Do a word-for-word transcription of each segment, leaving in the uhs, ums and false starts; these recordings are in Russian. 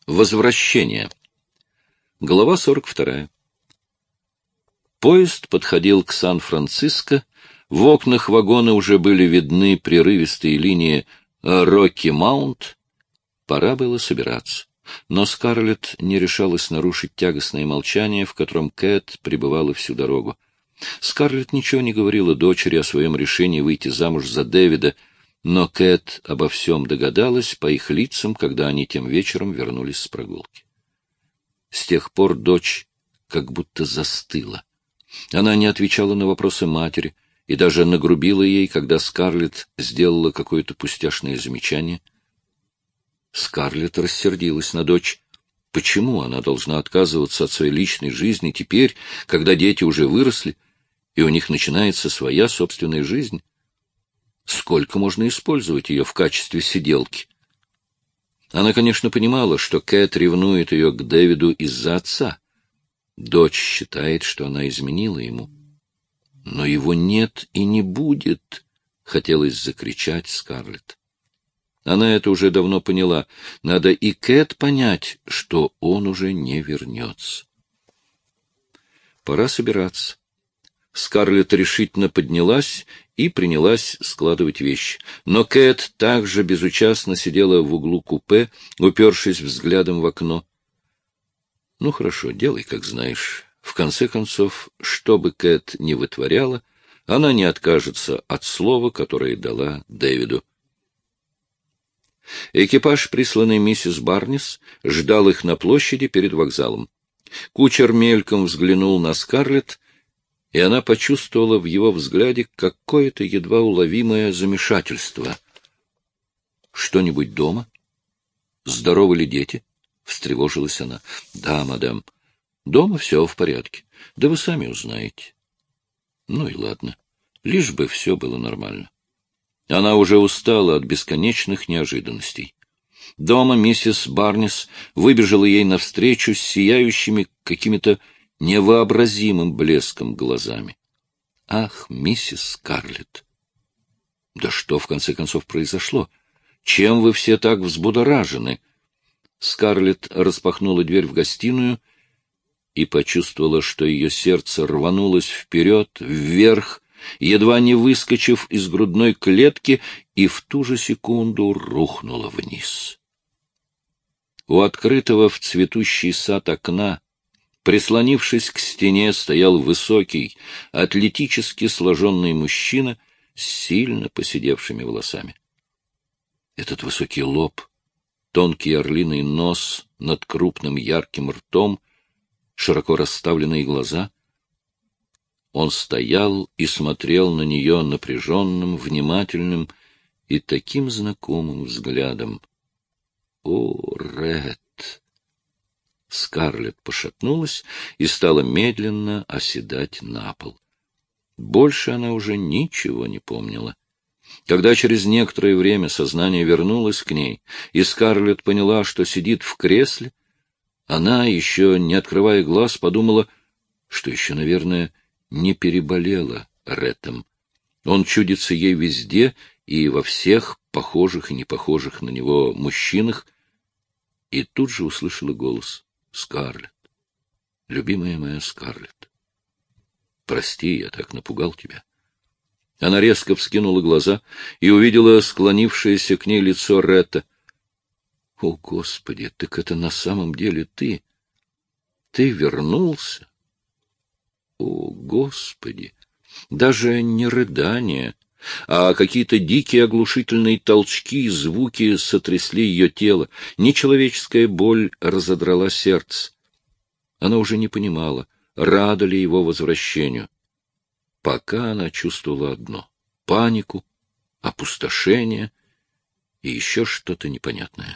Возвращение. Глава сорок вторая. Поезд подходил к Сан-Франциско. В окнах вагона уже были видны прерывистые линии Рокки-Маунт. Пора было собираться. Но Скарлетт не решалась нарушить тягостное молчание, в котором Кэт пребывала всю дорогу. Скарлетт ничего не говорила дочери о своем решении выйти замуж за Дэвида, но Кэт обо всем догадалась по их лицам, когда они тем вечером вернулись с прогулки. С тех пор дочь как будто застыла. Она не отвечала на вопросы матери и даже нагрубила ей, когда Скарлетт сделала какое-то пустяшное замечание. Скарлетт рассердилась на дочь. Почему она должна отказываться от своей личной жизни теперь, когда дети уже выросли, и у них начинается своя собственная жизнь? Сколько можно использовать ее в качестве сиделки? Она, конечно, понимала, что Кэт ревнует ее к Дэвиду из-за отца. Дочь считает, что она изменила ему. Но его нет и не будет, — хотелось закричать Скарлетт. Она это уже давно поняла. Надо и Кэт понять, что он уже не вернется. Пора собираться. Скарлетт решительно поднялась и принялась складывать вещи. Но Кэт также безучастно сидела в углу купе, упершись взглядом в окно. Ну, хорошо, делай, как знаешь. В конце концов, что бы Кэт ни вытворяла, она не откажется от слова, которое дала Дэвиду. Экипаж, присланный миссис Барнис, ждал их на площади перед вокзалом. Кучер мельком взглянул на Скарлетт, и она почувствовала в его взгляде какое-то едва уловимое замешательство. — Что-нибудь дома? Здоровы ли дети? — встревожилась она. — Да, мадам. Дома все в порядке. Да вы сами узнаете. Ну и ладно. Лишь бы все было нормально. Она уже устала от бесконечных неожиданностей. Дома миссис Барнис выбежала ей навстречу с сияющими какими-то невообразимым блеском глазами. Ах, миссис Скарлетт! Да что, в конце концов, произошло? Чем вы все так взбудоражены? Скарлетт распахнула дверь в гостиную и почувствовала, что ее сердце рванулось вперед, вверх, едва не выскочив из грудной клетки, и в ту же секунду рухнуло вниз. У открытого в цветущий сад окна, прислонившись к стене, стоял высокий, атлетически сложенный мужчина с сильно поседевшими волосами. Этот высокий лоб, тонкий орлиный нос над крупным ярким ртом, широко расставленные глаза. Он стоял и смотрел на нее напряженным, внимательным и таким знакомым взглядом. О, Ред! Скарлетт пошатнулась и стала медленно оседать на пол. Больше она уже ничего не помнила. Когда через некоторое время сознание вернулось к ней, и Скарлетт поняла, что сидит в кресле, она, еще не открывая глаз, подумала, что еще, наверное, не переболела Реттом. Он чудится ей везде и во всех похожих и непохожих на него мужчинах, и тут же услышала голос. Скарлетт, любимая моя Скарлетт, прости, я так напугал тебя. Она резко вскинула глаза и увидела склонившееся к ней лицо Ретта. О, Господи, так это на самом деле ты? Ты вернулся? О, Господи! Даже не рыдание, а какие-то дикие оглушительные толчки и звуки сотрясли ее тело. Нечеловеческая боль разодрала сердце. Она уже не понимала, рада ли его возвращению. Пока она чувствовала одно — панику, опустошение и еще что-то непонятное.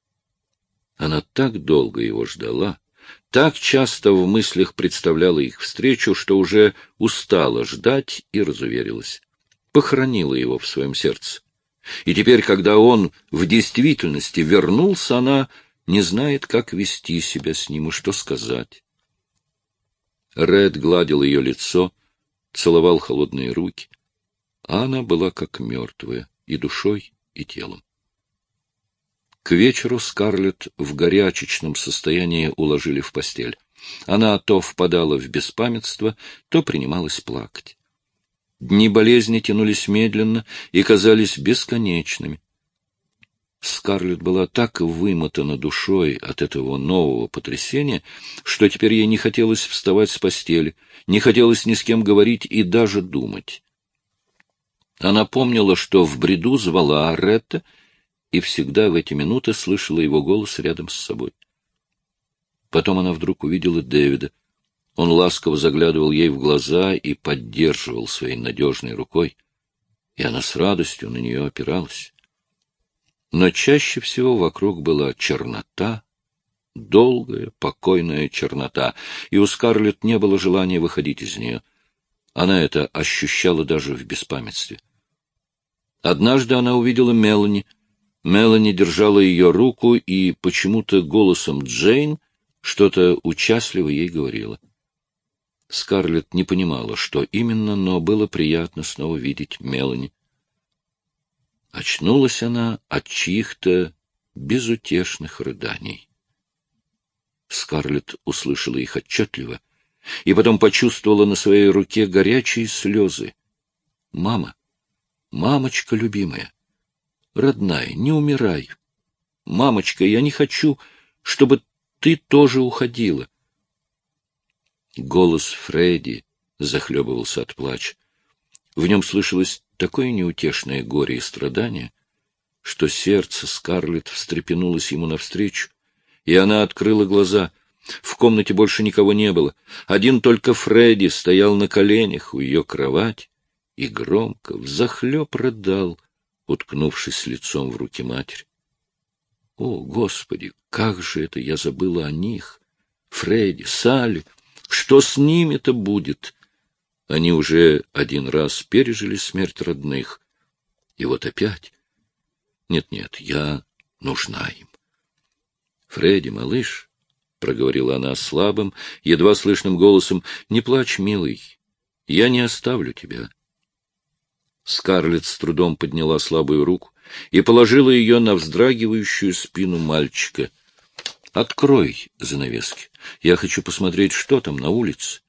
Она так долго его ждала, так часто в мыслях представляла их встречу, что уже устала ждать и разуверилась. Похоронила его в своем сердце. И теперь, когда он в действительности вернулся, она не знает, как вести себя с ним и что сказать. Ред гладил ее лицо, целовал холодные руки, а она была как мертвая и душой, и телом. К вечеру Скарлетт в горячечном состоянии уложили в постель. Она то впадала в беспамятство, то принималась плакать. Дни болезни тянулись медленно и казались бесконечными. Скарлетт была так вымотана душой от этого нового потрясения, что теперь ей не хотелось вставать с постели, не хотелось ни с кем говорить и даже думать. Она помнила, что в бреду звала Ретта, и всегда в эти минуты слышала его голос рядом с собой. Потом она вдруг увидела Дэвида. Он ласково заглядывал ей в глаза и поддерживал своей надежной рукой, и она с радостью на нее опиралась. Но чаще всего вокруг была чернота, долгая, покойная чернота, и у Скарлетт не было желания выходить из нее. Она это ощущала даже в беспамятстве. Однажды она увидела Мелани. Мелани держала ее руку и почему-то голосом Джейн что-то участливо ей говорила. Скарлетт не понимала, что именно, но было приятно снова видеть Мелани. Очнулась она от чьих-то безутешных рыданий. Скарлетт услышала их отчетливо и потом почувствовала на своей руке горячие слезы. «Мама, мамочка любимая, родная, не умирай. Мамочка, я не хочу, чтобы ты тоже уходила». Голос Фредди захлебывался от плача. В нем слышалось такое неутешное горе и страдание, что сердце Скарлетт встрепенулось ему навстречу, и она открыла глаза. В комнате больше никого не было. Один только Фредди стоял на коленях у ее кровати и громко, взахлеб рыдал, уткнувшись лицом в руки матери. О, Господи, как же это я забыла о них! Фредди, Салли, что с ними-то будет? Они уже один раз пережили смерть родных. И вот опять. Нет-нет, я нужна им. Фредди, малыш, — проговорила она слабым, едва слышным голосом, — не плачь, милый, я не оставлю тебя. Скарлетт с трудом подняла слабую руку и положила ее на вздрагивающую спину мальчика. — Открой занавески. Я хочу посмотреть, что там на улице.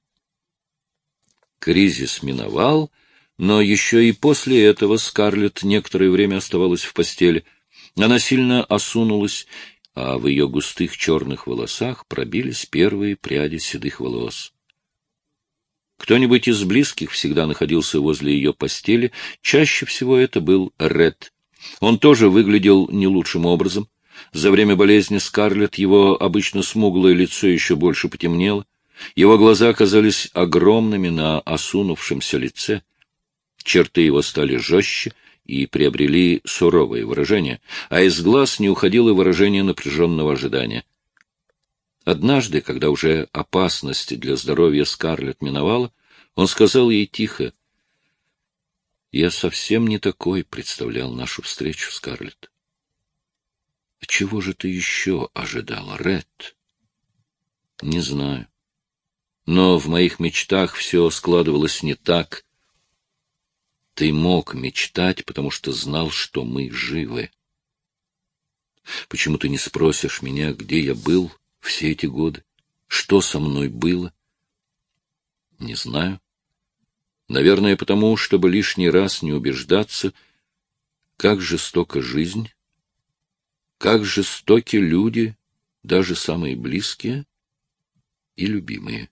Кризис миновал, но еще и после этого Скарлетт некоторое время оставалась в постели. Она сильно осунулась, а в ее густых черных волосах пробились первые пряди седых волос. Кто-нибудь из близких всегда находился возле ее постели, чаще всего это был Ред. Он тоже выглядел не лучшим образом. За время болезни Скарлетт его обычно смуглое лицо еще больше потемнело. Его глаза оказались огромными на осунувшемся лице. Черты его стали жестче и приобрели суровое выражение, а из глаз не уходило выражение напряженного ожидания. Однажды, когда уже опасность для здоровья Скарлетт миновала, он сказал ей тихо: «Я совсем не такой представлял нашу встречу, Скарлетт». «Чего же ты еще ожидала, Ред?» «Не знаю. Но в моих мечтах все складывалось не так. Ты мог мечтать, потому что знал, что мы живы. Почему ты не спросишь меня, где я был все эти годы? Что со мной было?» «Не знаю. Наверное, потому, чтобы лишний раз не убеждаться, как жестока жизнь, как жестоки люди, даже самые близкие и любимые».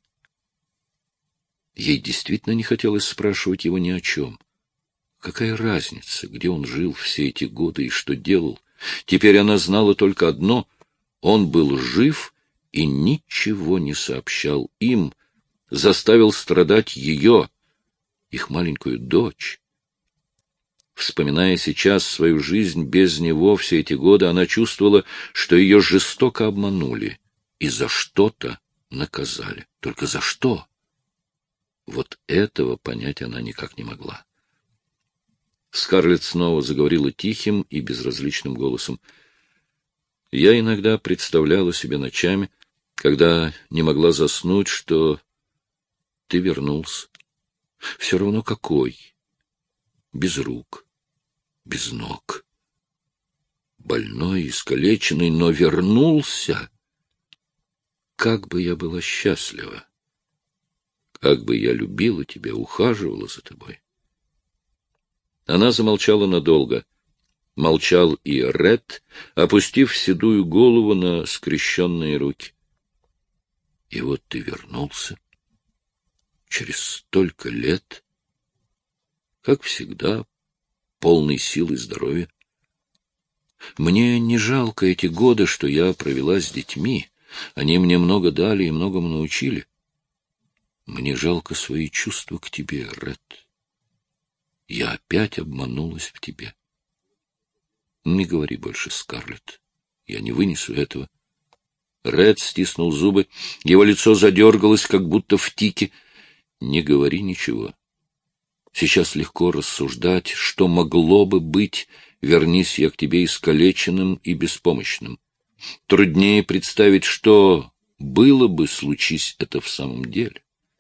Ей действительно не хотелось спрашивать его ни о чем. Какая разница, где он жил все эти годы и что делал? Теперь она знала только одно — он был жив и ничего не сообщал им, заставил страдать ее, их маленькую дочь. Вспоминая сейчас свою жизнь без него все эти годы, она чувствовала, что ее жестоко обманули и за что-то наказали. Только за что? Вот этого понять она никак не могла. Скарлетт снова заговорила тихим и безразличным голосом. «Я иногда представляла себе ночами, когда не могла заснуть, что ты вернулся. Все равно какой. Без рук, без ног. больной, искалеченный, но вернулся. Как бы я была счастлива! Как бы я любила тебя, ухаживала за тобой. Она замолчала надолго. Молчал и Ред, опустив седую голову на скрещенные руки. И вот ты вернулся. Через столько лет. Как всегда, полный сил и здоровья. Мне не жалко эти годы, что я провела с детьми. Они мне много дали и многому научили. Мне жалко свои чувства к тебе, Ред. Я опять обманулась в тебе. Не говори больше, Скарлетт. Я не вынесу этого. Ред стиснул зубы. Его лицо задергалось, как будто в тике. Не говори ничего. Сейчас легко рассуждать, что могло бы быть, вернись я к тебе искалеченным и беспомощным. Труднее представить, что было бы, случись это в самом деле.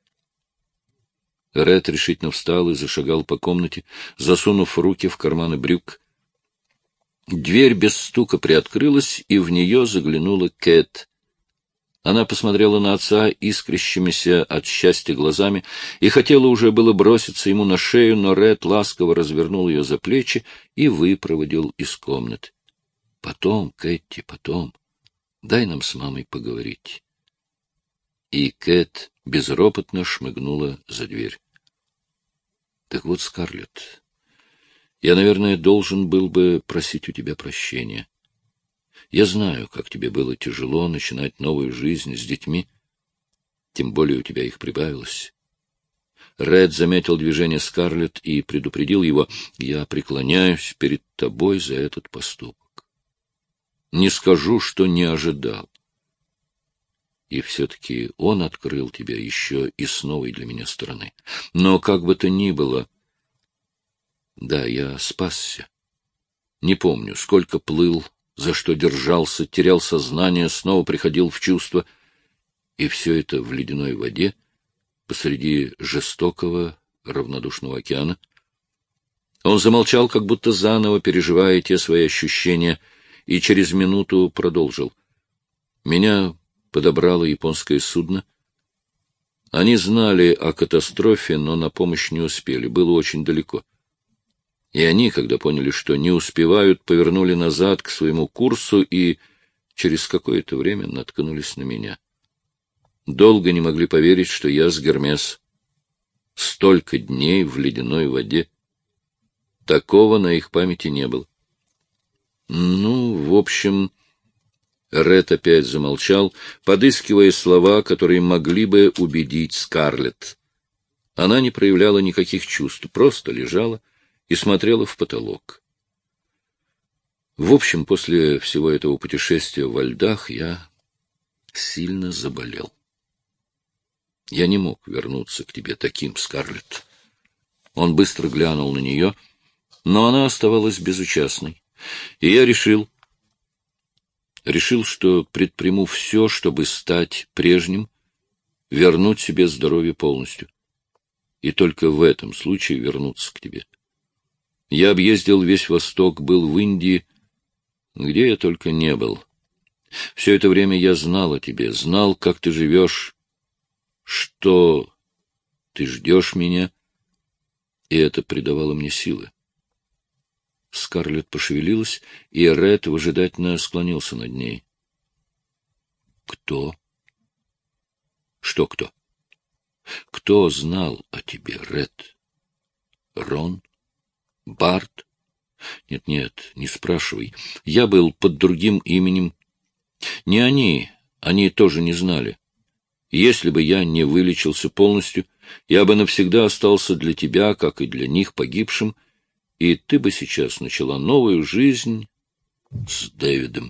Ред решительно встал и зашагал по комнате, засунув руки в карманы брюк. Дверь без стука приоткрылась, и в нее заглянула Кэт. Она посмотрела на отца искрящимися от счастья глазами и хотела уже было броситься ему на шею, но Ред ласково развернул ее за плечи и выпроводил из комнаты. — Потом, Кэтти, потом. Дай нам с мамой поговорить. И Кэт безропотно шмыгнула за дверь. — Так вот, Скарлетт, я, наверное, должен был бы просить у тебя прощения. Я знаю, как тебе было тяжело начинать новую жизнь с детьми, тем более у тебя их прибавилось. Ред заметил движение Скарлетт и предупредил его: я преклоняюсь перед тобой за этот поступок. Не скажу, что не ожидал. И все-таки он открыл тебя еще и с новой для меня стороны. Но как бы то ни было... Да, я спасся. Не помню, сколько плыл, за что держался, терял сознание, снова приходил в чувство. И все это в ледяной воде, посреди жестокого, равнодушного океана. Он замолчал, как будто заново переживая те свои ощущения, и через минуту продолжил. Меня подобрало японское судно. Они знали о катастрофе, но на помощь не успели, было очень далеко. И они, когда поняли, что не успевают, повернули назад к своему курсу и через какое-то время наткнулись на меня. Долго не могли поверить, что я с Гермес. Столько дней в ледяной воде. Такого на их памяти не было. Ну, в общем... Ред опять замолчал, подыскивая слова, которые могли бы убедить Скарлетт. Она не проявляла никаких чувств, просто лежала и смотрела в потолок. В общем, после всего этого путешествия во льдах я сильно заболел. Я не мог вернуться к тебе таким, Скарлетт. Он быстро глянул на нее, но она оставалась безучастной. И я решил... Решил, что предприму все, чтобы стать прежним, вернуть себе здоровье полностью. И только в этом случае вернуться к тебе. Я объездил весь Восток, был в Индии, где я только не был. Все это время я знал о тебе, знал, как ты живешь, что ты ждешь меня, и это придавало мне силы. Скарлетт пошевелилась, и Ред выжидательно склонился над ней. — Кто? — Что кто? — Кто знал о тебе, Ред? Рон? Барт? Нет, нет, не спрашивай. Я был под другим именем. Не они, они тоже не знали. Если бы я не вылечился полностью, я бы навсегда остался для тебя, как и для них, погибшим, и ты бы сейчас начала новую жизнь с Дэвидом.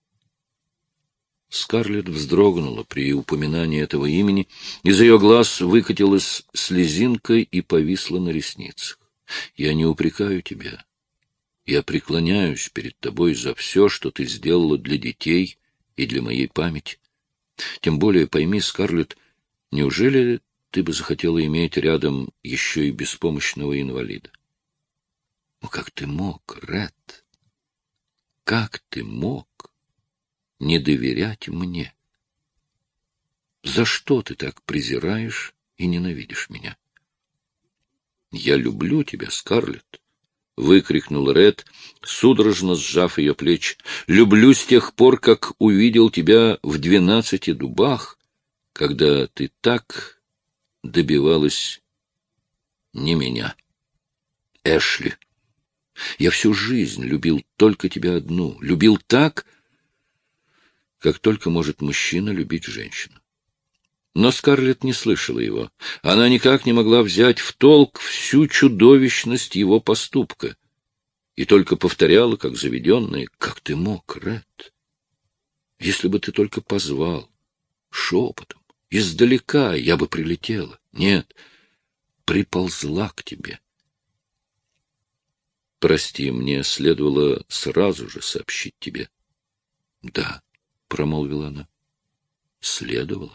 Скарлетт вздрогнула при упоминании этого имени, из ее глаз выкатилась слезинка и повисла на ресницах. Я не упрекаю тебя. Я преклоняюсь перед тобой за все, что ты сделала для детей и для моей памяти. Тем более, пойми, Скарлетт, неужели ты бы захотела иметь рядом еще и беспомощного инвалида? Ну, как ты мог, Ред? как ты мог не доверять мне? За что ты так презираешь и ненавидишь меня? — Я люблю тебя, Скарлетт, — выкрикнул Ред, судорожно сжав ее плечи. — Люблю с тех пор, как увидел тебя в двенадцати дубах, когда ты так добивалась не меня, Эшли. Я всю жизнь любил только тебя одну, любил так, как только может мужчина любить женщину. Но Скарлетт не слышала его. Она никак не могла взять в толк всю чудовищность его поступка и только повторяла, как заведенная: «Как ты мог, Ред? Если бы ты только позвал, шепотом, издалека, я бы прилетела. Нет, приползла к тебе». «Прости, мне следовало сразу же сообщить тебе». «Да», — промолвила она, — «следовало».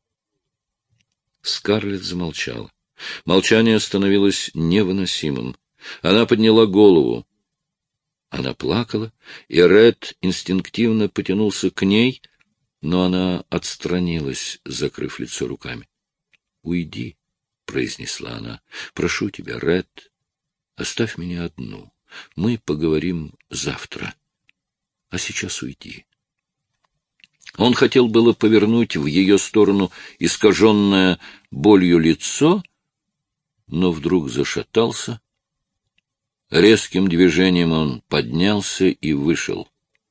Скарлетт замолчала. Молчание становилось невыносимым. Она подняла голову. Она плакала, и Ред инстинктивно потянулся к ней, но она отстранилась, закрыв лицо руками. — Уйди, — произнесла она. — Прошу тебя, Ред, оставь меня одну. Мы поговорим завтра. А сейчас уйди. Он хотел было повернуть в ее сторону искаженное болью лицо, но вдруг зашатался. Резким движением он поднялся и вышел.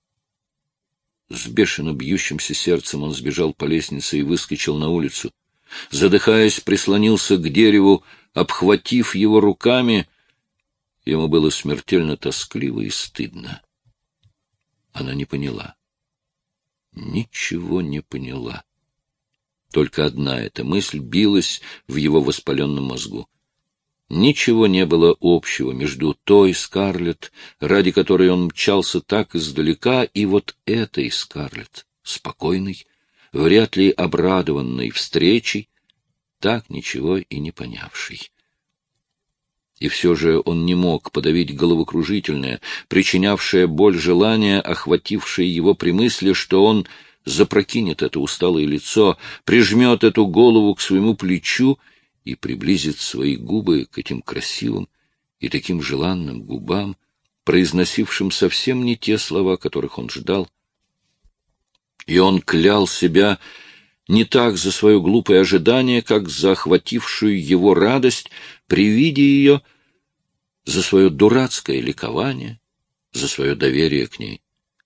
С бешено бьющимся сердцем он сбежал по лестнице и выскочил на улицу. Задыхаясь, прислонился к дереву, обхватив его руками. Ему было смертельно тоскливо и стыдно. Она не поняла. Ничего не поняла. Только одна эта мысль билась в его воспаленном мозгу. Ничего не было общего между той Скарлетт, ради которой он мчался так издалека, и вот этой Скарлетт, спокойной, вряд ли обрадованной встречей, так ничего и не понявшей. И все же он не мог подавить головокружительное, причинявшее боль желание, охватившее его при мысли, что он запрокинет это усталое лицо, прижмет эту голову к своему плечу и приблизит свои губы к этим красивым и таким желанным губам, произносившим совсем не те слова, которых он ждал. И он клял себя не так за свое глупое ожидание, как за охватившую его радость при виде ее, за свое дурацкое ликование, за свое доверие к ней.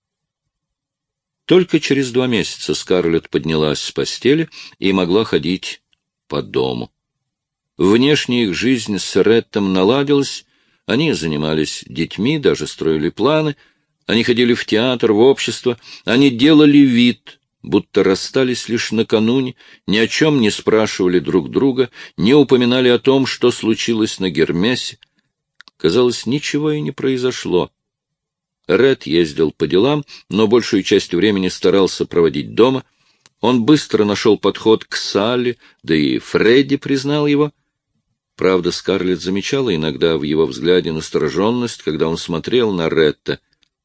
Только через два месяца Скарлетт поднялась с постели и могла ходить по дому. Внешняя их жизнь с Реттом наладилась, они занимались детьми, даже строили планы, они ходили в театр, в общество, они делали вид, будто расстались лишь накануне, ни о чем не спрашивали друг друга, не упоминали о том, что случилось на Гермесе. Казалось, ничего и не произошло. Ред ездил по делам, но большую часть времени старался проводить дома. Он быстро нашел подход к Салли, да и Фредди признал его. Правда, Скарлетт замечала иногда в его взгляде настороженность, когда он смотрел на Ретта.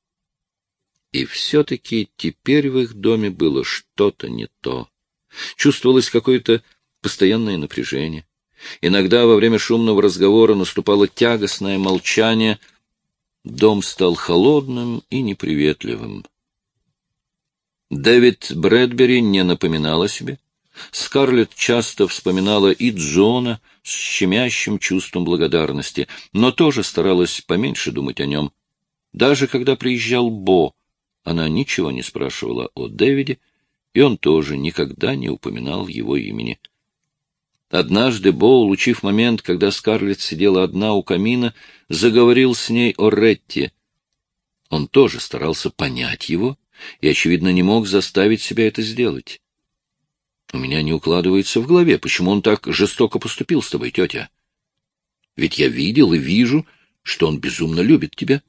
И все-таки теперь в их доме было что-то не то. Чувствовалось какое-то постоянное напряжение. Иногда во время шумного разговора наступало тягостное молчание. Дом стал холодным и неприветливым. Дэвид Брэдбери не напоминал о себе. Скарлетт часто вспоминала и Джона с щемящим чувством благодарности, но тоже старалась поменьше думать о нем. Даже когда приезжал Бо, она ничего не спрашивала о Дэвиде, и он тоже никогда не упоминал его имени. Однажды Бо, улучив момент, когда Скарлетт сидела одна у камина, заговорил с ней о Ретте. Он тоже старался понять его и, очевидно, не мог заставить себя это сделать. — У меня не укладывается в голове, почему он так жестоко поступил с тобой, тетя. Ведь я видел и вижу, что он безумно любит тебя.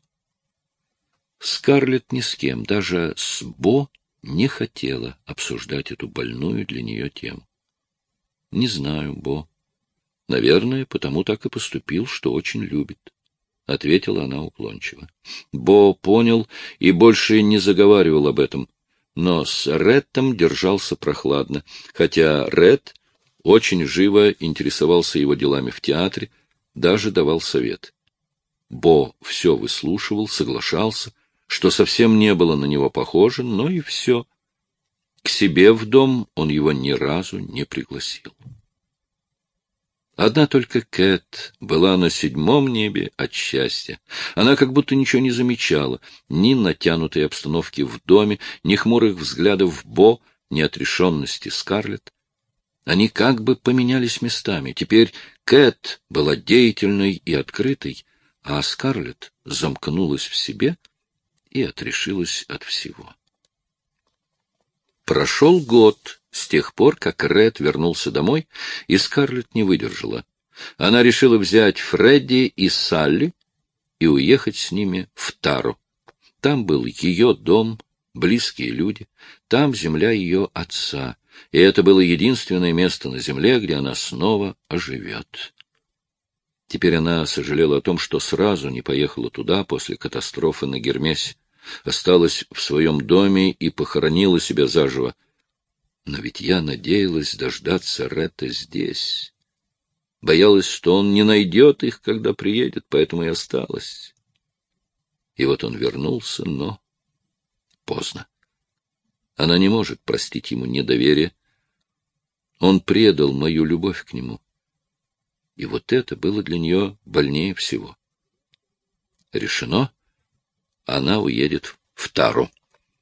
Скарлетт ни с кем, даже с Бо, не хотела обсуждать эту больную для нее тему. — Не знаю, Бо. Наверное, потому так и поступил, что очень любит. — ответила она уклончиво. Бо понял и больше не заговаривал об этом, но с Реттом держался прохладно, хотя Ретт очень живо интересовался его делами в театре, даже давал совет. Бо все выслушивал, соглашался, что совсем не было на него похоже, но и все. К себе в дом он его ни разу не пригласил. Одна только Кэт была на седьмом небе от счастья. Она как будто ничего не замечала, ни натянутой обстановки в доме, ни хмурых взглядов Бо, ни отрешенности Скарлетт. Они как бы поменялись местами. Теперь Кэт была деятельной и открытой, а Скарлетт замкнулась в себе и отрешилась от всего. Прошел год с тех пор, как Ред вернулся домой, и Скарлетт не выдержала. Она решила взять Фредди и Салли и уехать с ними в Тару. Там был ее дом, близкие люди, там земля ее отца, и это было единственное место на земле, где она снова оживет. Теперь она сожалела о том, что сразу не поехала туда после катастрофы на Гермесе, осталась в своем доме и похоронила себя заживо. Но ведь я надеялась дождаться Ретта здесь. Боялась, что он не найдет их, когда приедет, поэтому и осталась. И вот он вернулся, но поздно. Она не может простить ему недоверие. Он предал мою любовь к нему. И вот это было для нее больнее всего. Решено. Она уедет в Тару.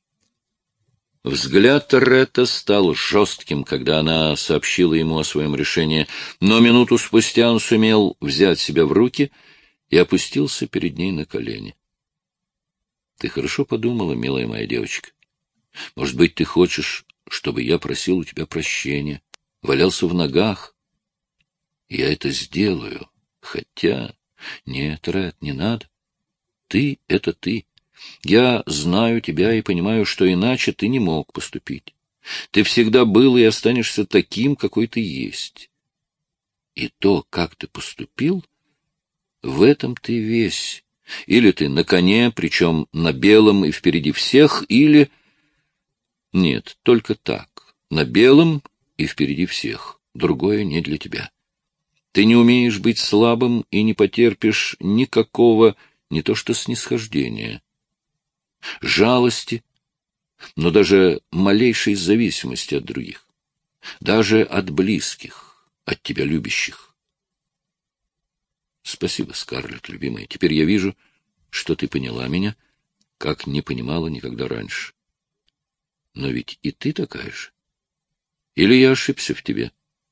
Взгляд Ретта стал жестким, когда она сообщила ему о своем решении, но минуту спустя он сумел взять себя в руки и опустился перед ней на колени. — Ты хорошо подумала, милая моя девочка. Может быть, ты хочешь, чтобы я просил у тебя прощения, валялся в ногах? Я это сделаю, хотя... Нет, Рет, не надо. Ты — это ты. Я знаю тебя и понимаю, что иначе ты не мог поступить. Ты всегда был и останешься таким, какой ты есть. И то, как ты поступил, в этом ты весь. Или ты на коне, причем на белом и впереди всех, или... Нет, только так, на белом и впереди всех. Другое не для тебя. Ты не умеешь быть слабым и не потерпишь никакого, не то что снисхождения, жалости, но даже малейшей зависимости от других, даже от близких, от тебя любящих. Спасибо, Скарлетт, любимая. Теперь я вижу, что ты поняла меня, как не понимала никогда раньше. Но ведь и ты такая же. Или я ошибся в тебе?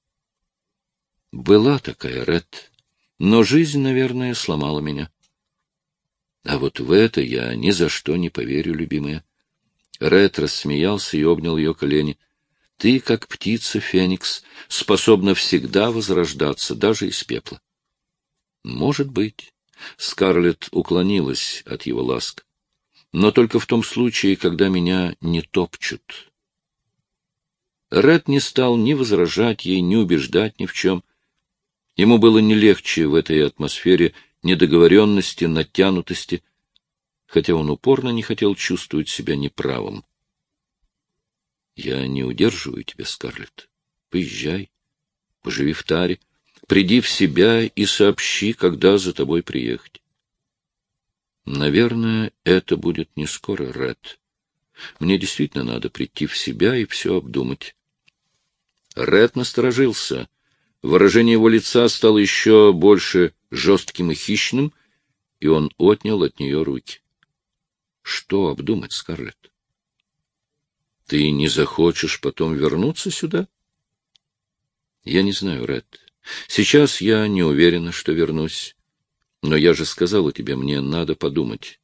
Была такая, Рет, но жизнь, наверное, сломала меня. А вот в это я ни за что не поверю, любимая. Рет рассмеялся и обнял ее колени. Ты, как птица Феникс, способна всегда возрождаться, даже из пепла. Может быть. Скарлетт уклонилась от его ласк. Но только в том случае, когда меня не топчут. Рет не стал ни возражать ей, ни убеждать ни в чем. Ему было не легче в этой атмосфере недоговоренности, натянутости, хотя он упорно не хотел чувствовать себя неправым. — Я не удерживаю тебя, Скарлетт. Поезжай, поживи в Таре, приди в себя и сообщи, когда за тобой приехать. Наверное, это будет не скоро, Рет. Мне действительно надо прийти в себя и все обдумать. Рет насторожился. Выражение его лица стало еще больше жестким и хищным, и он отнял от нее руки. — Что обдумать, Скарлетт? — Ты не захочешь потом вернуться сюда? — Я не знаю, Рет. Сейчас я не уверена, что вернусь. Но я же сказала тебе, мне надо подумать.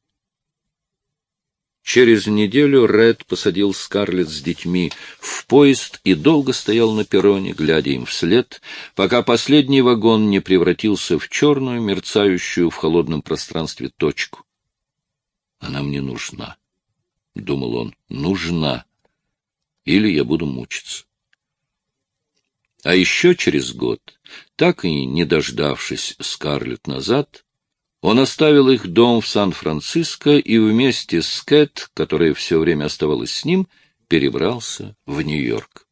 Через неделю Ред посадил Скарлетт с детьми в поезд и долго стоял на перроне, глядя им вслед, пока последний вагон не превратился в черную, мерцающую в холодном пространстве точку. «Она мне нужна», — думал он, — «нужна, или я буду мучиться». А еще через год, так и не дождавшись Скарлетт назад, Он оставил их дом в Сан-Франциско и вместе с Кэт, которая все время оставалась с ним, перебрался в Нью-Йорк.